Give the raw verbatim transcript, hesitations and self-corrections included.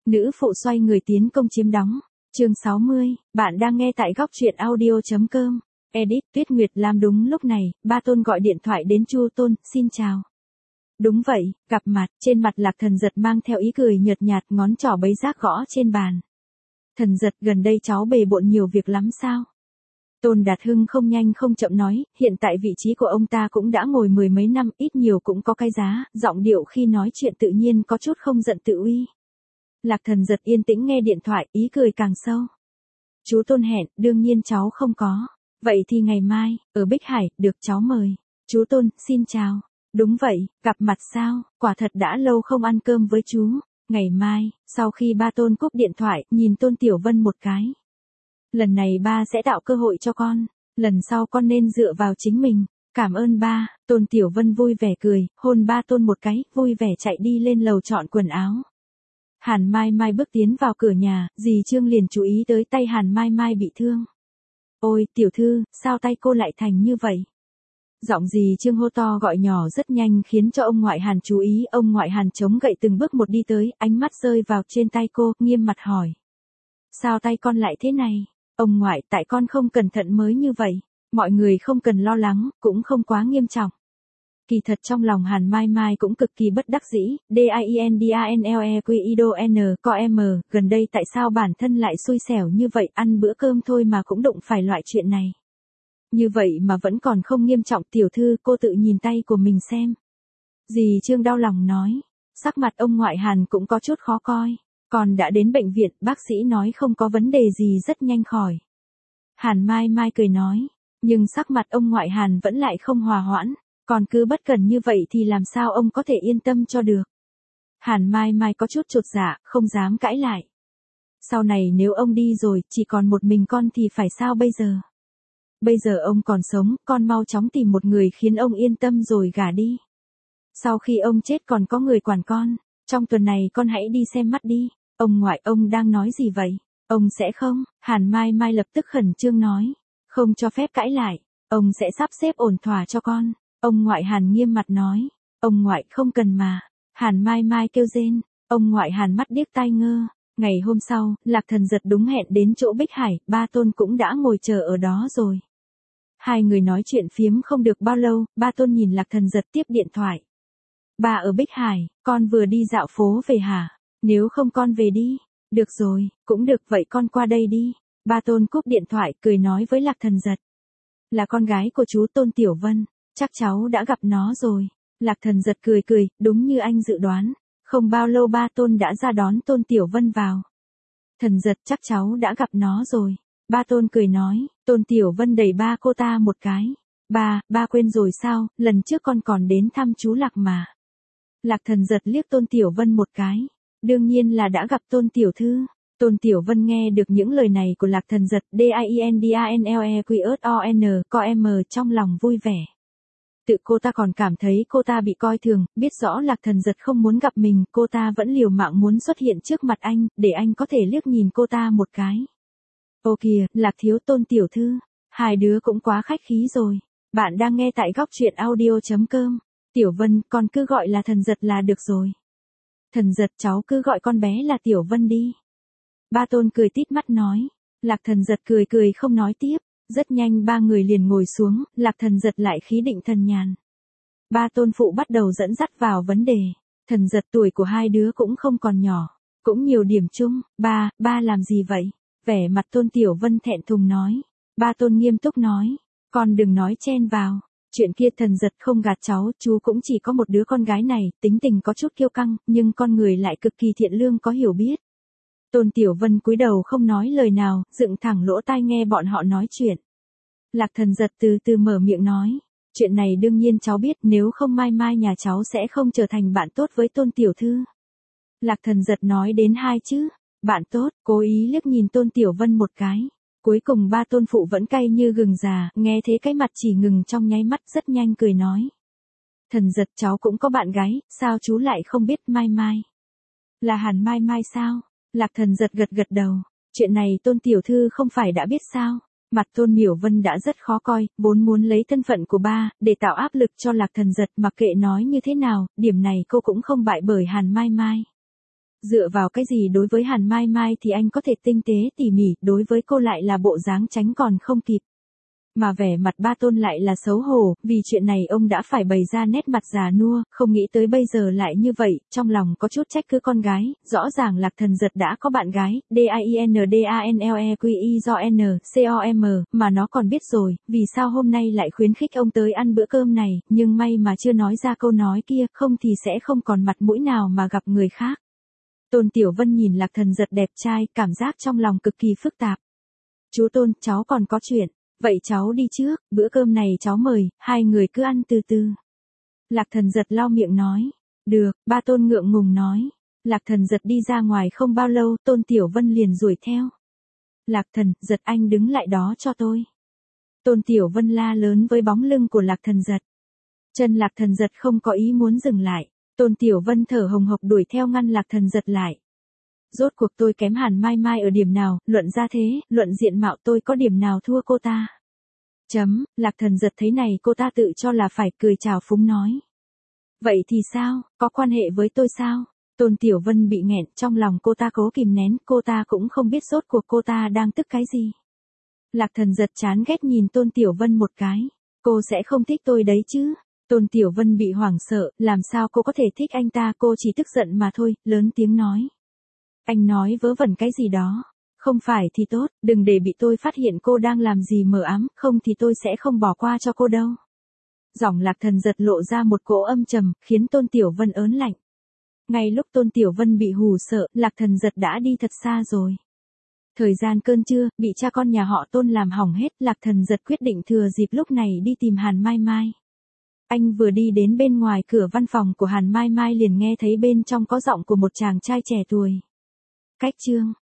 Nữ phụ xoay người tiến công chiếm đóng. Chương sáu mươi, bạn đang nghe tại góc truyện audio.com. Edit, Tuyết Nguyệt Lam. Đúng lúc này, Ba Tôn gọi điện thoại đến Chu Tôn, xin chào. Đúng vậy, gặp mặt, trên mặt Lạc Thần Giật mang theo ý cười nhợt nhạt, ngón trỏ bấy rác gõ trên bàn. Thần Giật, gần đây cháu bề bộn nhiều việc lắm sao? Tôn Đạt Hưng không nhanh không chậm nói, hiện tại vị trí của ông ta cũng đã ngồi mười mấy năm, ít nhiều cũng có cái giá, giọng điệu khi nói chuyện tự nhiên có chút không giận tự uy. Lạc Thần Giật yên tĩnh nghe điện thoại, ý cười càng sâu. Chú Tôn hẹn, đương nhiên cháu không có. Vậy thì ngày mai, ở Bích Hải, được cháu mời. Chú Tôn, xin chào. Đúng vậy, gặp mặt sao, quả thật đã lâu không ăn cơm với chú. Ngày mai, sau khi Ba Tôn cúp điện thoại, nhìn Tôn Tiểu Vân một cái. Lần này ba sẽ tạo cơ hội cho con, lần sau con nên dựa vào chính mình. Cảm ơn ba. Tôn Tiểu Vân vui vẻ cười, hôn Ba Tôn một cái, vui vẻ chạy đi lên lầu chọn quần áo. Hàn Mai Mai bước tiến vào cửa nhà, dì Trương liền chú ý tới tay Hàn Mai Mai bị thương. Ôi, tiểu thư, sao tay cô lại thành như vậy? Giọng dì Trương hô to gọi nhỏ rất nhanh khiến cho ông ngoại Hàn chú ý, ông ngoại Hàn chống gậy từng bước một đi tới, ánh mắt rơi vào trên tay cô, nghiêm mặt hỏi. Sao tay con lại thế này? Ông ngoại, tại con không cẩn thận mới như vậy, mọi người không cần lo lắng, cũng không quá nghiêm trọng. Kỳ thật trong lòng Hàn Mai Mai cũng cực kỳ bất đắc dĩ, D-I-E-N-D-A-N-L-E-Q-I-D-O-N, co-M, gần đây tại sao bản thân lại xui xẻo như vậy, ăn bữa cơm thôi mà cũng đụng phải loại chuyện này. Như vậy mà vẫn còn không nghiêm trọng, tiểu thư, cô tự nhìn tay của mình xem. Dì Trương đau lòng nói, sắc mặt ông ngoại Hàn cũng có chút khó coi, còn đã đến bệnh viện, bác sĩ nói không có vấn đề gì rất nhanh khỏi. Hàn Mai Mai cười nói, nhưng sắc mặt ông ngoại Hàn vẫn lại không hòa hoãn. Còn cứ bất cần như vậy thì làm sao ông có thể yên tâm cho được. Hàn Mai Mai có chút chột dạ, không dám cãi lại. Sau này nếu ông đi rồi, chỉ còn một mình con thì phải sao bây giờ? Bây giờ ông còn sống, con mau chóng tìm một người khiến ông yên tâm rồi gả đi. Sau khi ông chết còn có người quản con, trong tuần này con hãy đi xem mắt đi. Ông ngoại, ông đang nói gì vậy? Ông sẽ không? Hàn Mai Mai lập tức khẩn trương nói, không cho phép cãi lại, ông sẽ sắp xếp ổn thỏa cho con. Ông ngoại Hàn nghiêm mặt nói, ông ngoại không cần mà. Hàn Mai Mai kêu rên, ông ngoại Hàn mắt điếc tai ngơ. Ngày hôm sau, Lạc Thần Giật đúng hẹn đến chỗ Bích Hải, Ba Tôn cũng đã ngồi chờ ở đó rồi. Hai người nói chuyện phiếm không được bao lâu, Ba Tôn nhìn Lạc Thần Giật tiếp điện thoại. Ba ở Bích Hải, con vừa đi dạo phố về hả? Nếu không con về đi. Được rồi, cũng được, vậy con qua đây đi. Ba Tôn cúp điện thoại, cười nói với Lạc Thần Giật. Là con gái của chú Tôn Tiểu Vân. Chắc cháu đã gặp nó rồi. Lạc Thần Giật cười cười, đúng như anh dự đoán. Không bao lâu Ba Tôn đã ra đón Tôn Tiểu Vân vào. Thần Giật, chắc cháu đã gặp nó rồi. Ba Tôn cười nói, Tôn Tiểu Vân đẩy ba cô ta một cái. Ba, ba quên rồi sao, lần trước con còn đến thăm chú Lạc mà. Lạc Thần Giật liếc Tôn Tiểu Vân một cái. Đương nhiên là đã gặp Tôn Tiểu Thư. Tôn Tiểu Vân nghe được những lời này của Lạc Thần Giật, D-I-E-N-D-A-N-L-E-Q-U-O-N, co-M, trong lòng vui vẻ. Tự cô ta còn cảm thấy cô ta bị coi thường, biết rõ Lạc Thần Giật không muốn gặp mình, cô ta vẫn liều mạng muốn xuất hiện trước mặt anh, để anh có thể liếc nhìn cô ta một cái. Ô kìa, Lạc thiếu, Tôn Tiểu Thư, hai đứa cũng quá khách khí rồi. Bạn đang nghe tại góc truyện audio.com. Tiểu Vân, con cứ gọi là Thần Giật là được rồi. Thần Giật, cháu cứ gọi con bé là Tiểu Vân đi. Ba Tôn cười tít mắt nói. Lạc Thần Giật cười cười không nói tiếp. Rất nhanh ba người liền ngồi xuống, Lạc Thần Giật lại khí định thần nhàn. Ba Tôn phụ bắt đầu dẫn dắt vào vấn đề. Thần Giật, tuổi của hai đứa cũng không còn nhỏ, cũng nhiều điểm chung. Ba, ba làm gì vậy? Vẻ mặt Tôn Tiểu Vân thẹn thùng nói. Ba Tôn nghiêm túc nói. Con đừng nói chen vào. Chuyện kia Thần Giật không gạt cháu, chú cũng chỉ có một đứa con gái này, tính tình có chút kiêu căng, nhưng con người lại cực kỳ thiện lương có hiểu biết. Tôn Tiểu Vân cúi đầu không nói lời nào, dựng thẳng lỗ tai nghe bọn họ nói chuyện. Lạc Thần Giật từ từ mở miệng nói. Chuyện này đương nhiên cháu biết, nếu không mai mai nhà cháu sẽ không trở thành bạn tốt với Tôn Tiểu Thư. Lạc Thần Giật nói đến hai chữ, bạn tốt, cố ý liếc nhìn Tôn Tiểu Vân một cái. Cuối cùng ba Tôn phụ vẫn cay như gừng già, nghe thế cái mặt chỉ ngừng trong nháy mắt, rất nhanh cười nói. Thần Giật, cháu cũng có bạn gái, sao chú lại không biết Mai Mai? Là Hàn Mai Mai sao? Lạc Thần Giật gật gật đầu. Chuyện này Tôn Tiểu Thư không phải đã biết sao? Mặt Tôn Miểu Vân đã rất khó coi, vốn muốn lấy thân phận của ba, để tạo áp lực cho Lạc Thần Giật, mặc kệ nói như thế nào, điểm này cô cũng không bại bởi Hàn Mai Mai. Dựa vào cái gì đối với Hàn Mai Mai thì anh có thể tinh tế tỉ mỉ, đối với cô lại là bộ dáng tránh còn không kịp. Mà vẻ mặt ba Tôn lại là xấu hổ, vì chuyện này ông đã phải bày ra nét mặt già nua, không nghĩ tới bây giờ lại như vậy, trong lòng có chút trách cứ con gái, rõ ràng Lạc Thần Giật đã có bạn gái, D I I N D A N L E Q I do N, C O M, mà nó còn biết rồi, vì sao hôm nay lại khuyến khích ông tới ăn bữa cơm này, nhưng may mà chưa nói ra câu nói kia, không thì sẽ không còn mặt mũi nào mà gặp người khác. Tôn Tiểu Vân nhìn Lạc Thần Giật đẹp trai, cảm giác trong lòng cực kỳ phức tạp. Chú Tôn, cháu còn có chuyện. Vậy cháu đi trước, bữa cơm này cháu mời, hai người cứ ăn từ từ. Lạc Thần Giật lau miệng nói. Được, ba Tôn ngượng ngùng nói. Lạc Thần Giật đi ra ngoài không bao lâu, Tôn Tiểu Vân liền đuổi theo. Lạc Thần Giật, anh đứng lại đó cho tôi. Tôn Tiểu Vân la lớn với bóng lưng của Lạc Thần Giật. Chân Lạc Thần Giật không có ý muốn dừng lại. Tôn Tiểu Vân thở hồng hộc đuổi theo ngăn Lạc Thần Giật lại. Rốt cuộc tôi kém Hàn Mai Mai ở điểm nào, luận ra thế, luận diện mạo tôi có điểm nào thua cô ta. Chấm, Lạc Thần Giật thấy này cô ta tự cho là phải, cười chào phúng nói. Vậy thì sao, có quan hệ với tôi sao? Tôn Tiểu Vân bị nghẹn, trong lòng cô ta cố kìm nén, cô ta cũng không biết rốt cuộc cô ta đang tức cái gì. Lạc Thần Giật chán ghét nhìn Tôn Tiểu Vân một cái. Cô sẽ không thích tôi đấy chứ? Tôn Tiểu Vân bị hoảng sợ, làm sao cô có thể thích anh ta, cô chỉ tức giận mà thôi, lớn tiếng nói. Anh nói vớ vẩn cái gì đó. Không phải thì tốt, đừng để bị tôi phát hiện cô đang làm gì mờ ám, không thì tôi sẽ không bỏ qua cho cô đâu. Giọng Lạc Thần Giật lộ ra một cỗ âm trầm, khiến Tôn Tiểu Vân ớn lạnh. Ngay lúc Tôn Tiểu Vân bị hù sợ, Lạc Thần Giật đã đi thật xa rồi. Thời gian cơn trưa, bị cha con nhà họ Tôn làm hỏng hết, Lạc Thần Giật quyết định thừa dịp lúc này đi tìm Hàn Mai Mai. Anh vừa đi đến bên ngoài cửa văn phòng của Hàn Mai Mai liền nghe thấy bên trong có giọng của một chàng trai trẻ tuổi. Cách chương